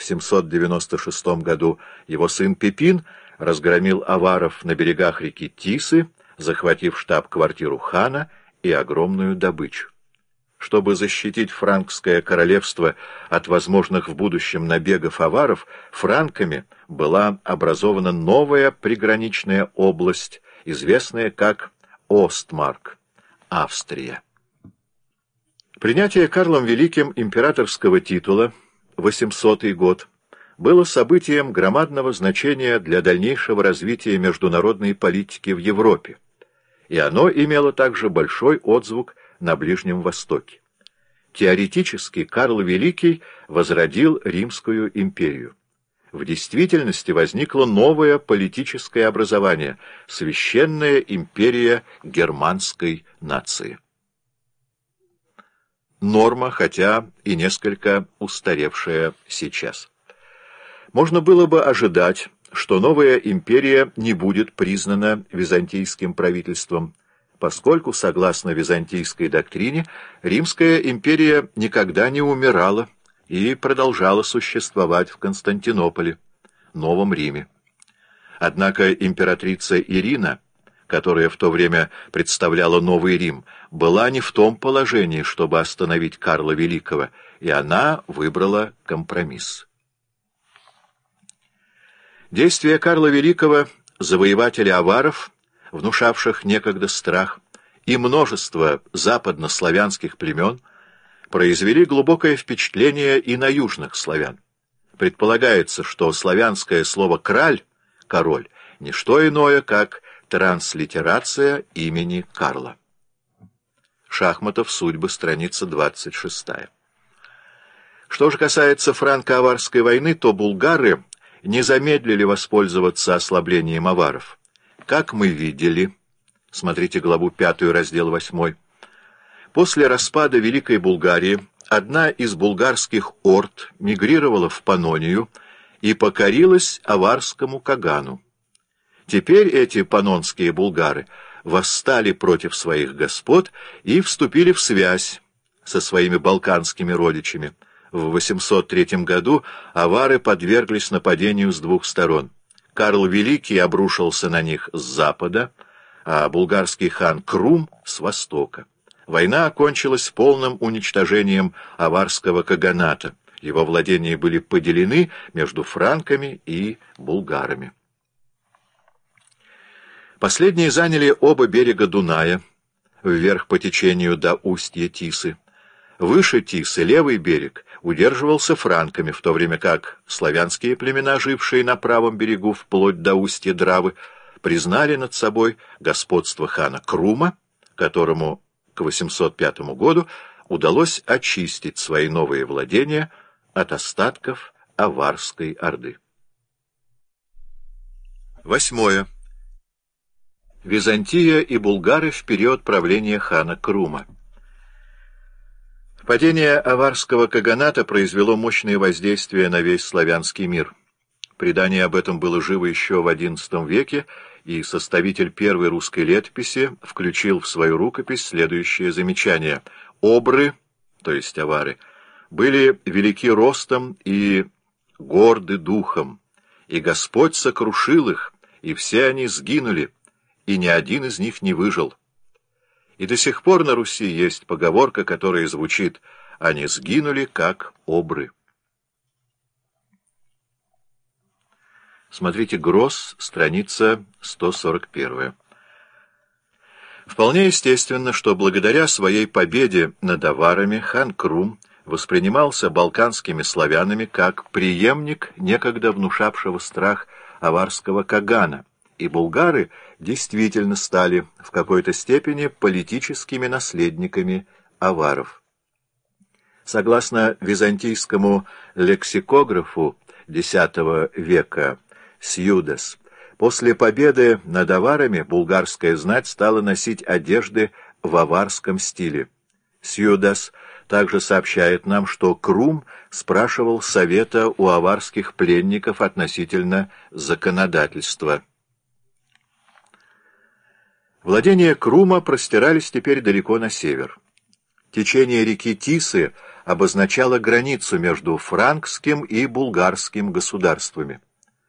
796 году его сын Пипин разгромил аваров на берегах реки Тисы, захватив штаб-квартиру хана и огромную добычу. Чтобы защитить франкское королевство от возможных в будущем набегов аваров, франками была образована новая приграничная область, известная как Остмарк, Австрия. Принятие Карлом Великим императорского титула, 800 год, было событием громадного значения для дальнейшего развития международной политики в Европе, и оно имело также большой отзвук на Ближнем Востоке. Теоретически Карл Великий возродил Римскую империю. В действительности возникло новое политическое образование — Священная империя германской нации. Норма, хотя и несколько устаревшая сейчас. Можно было бы ожидать, что новая империя не будет признана византийским правительством, поскольку, согласно византийской доктрине, Римская империя никогда не умирала и продолжала существовать в Константинополе, Новом Риме. Однако императрица Ирина, которая в то время представляла Новый Рим, была не в том положении, чтобы остановить Карла Великого, и она выбрала компромисс. Действия Карла Великого, завоевателя аваров, внушавших некогда страх, и множество западнославянских племен произвели глубокое впечатление и на южных славян. Предполагается, что славянское слово «краль» — «король» — не что иное, как транслитерация имени Карла. Шахматов, «Судьбы», страница 26. Что же касается франко-аварской войны, то булгары не замедлили воспользоваться ослаблением аваров. Как мы видели, смотрите главу 5, раздел 8, после распада Великой Булгарии одна из булгарских орд мигрировала в Паннонию и покорилась аварскому кагану. Теперь эти паннонские булгары восстали против своих господ и вступили в связь со своими балканскими родичами. В 803 году авары подверглись нападению с двух сторон. Карл Великий обрушился на них с запада, а булгарский хан Крум — с востока. Война окончилась полным уничтожением аварского каганата. Его владения были поделены между франками и булгарами. Последние заняли оба берега Дуная, вверх по течению до устья Тисы. Выше Тисы левый берег удерживался франками, в то время как славянские племена, жившие на правом берегу вплоть до устья Дравы, признали над собой господство хана Крума, которому к 805 году удалось очистить свои новые владения от остатков аварской орды. 8. Византия и булгары в период правления хана Крума. Падение аварского каганата произвело мощное воздействие на весь славянский мир. Предание об этом было живо еще в XI веке, и составитель первой русской летописи включил в свою рукопись следующее замечание. Обры, то есть авары, были велики ростом и горды духом, и Господь сокрушил их, и все они сгинули, и ни один из них не выжил. И до сих пор на Руси есть поговорка, которая звучит: «Они сгинули, как обры». Смотрите Гросс, страница 141. Вполне естественно, что благодаря своей победе над аварами хан Крум воспринимался балканскими славянами как преемник некогда внушавшего страх аварского кагана, и булгары действительно стали в какой-то степени политическими наследниками аваров. Согласно византийскому лексикографу X века Сьюдас, после победы над аварами булгарская знать стала носить одежды в аварском стиле. Сьюдас также сообщает нам, что Крум спрашивал совета у аварских пленников относительно законодательства. Владения Крума простирались теперь далеко на север. Течение реки Тисы обозначало границу между франкским и булгарским государствами.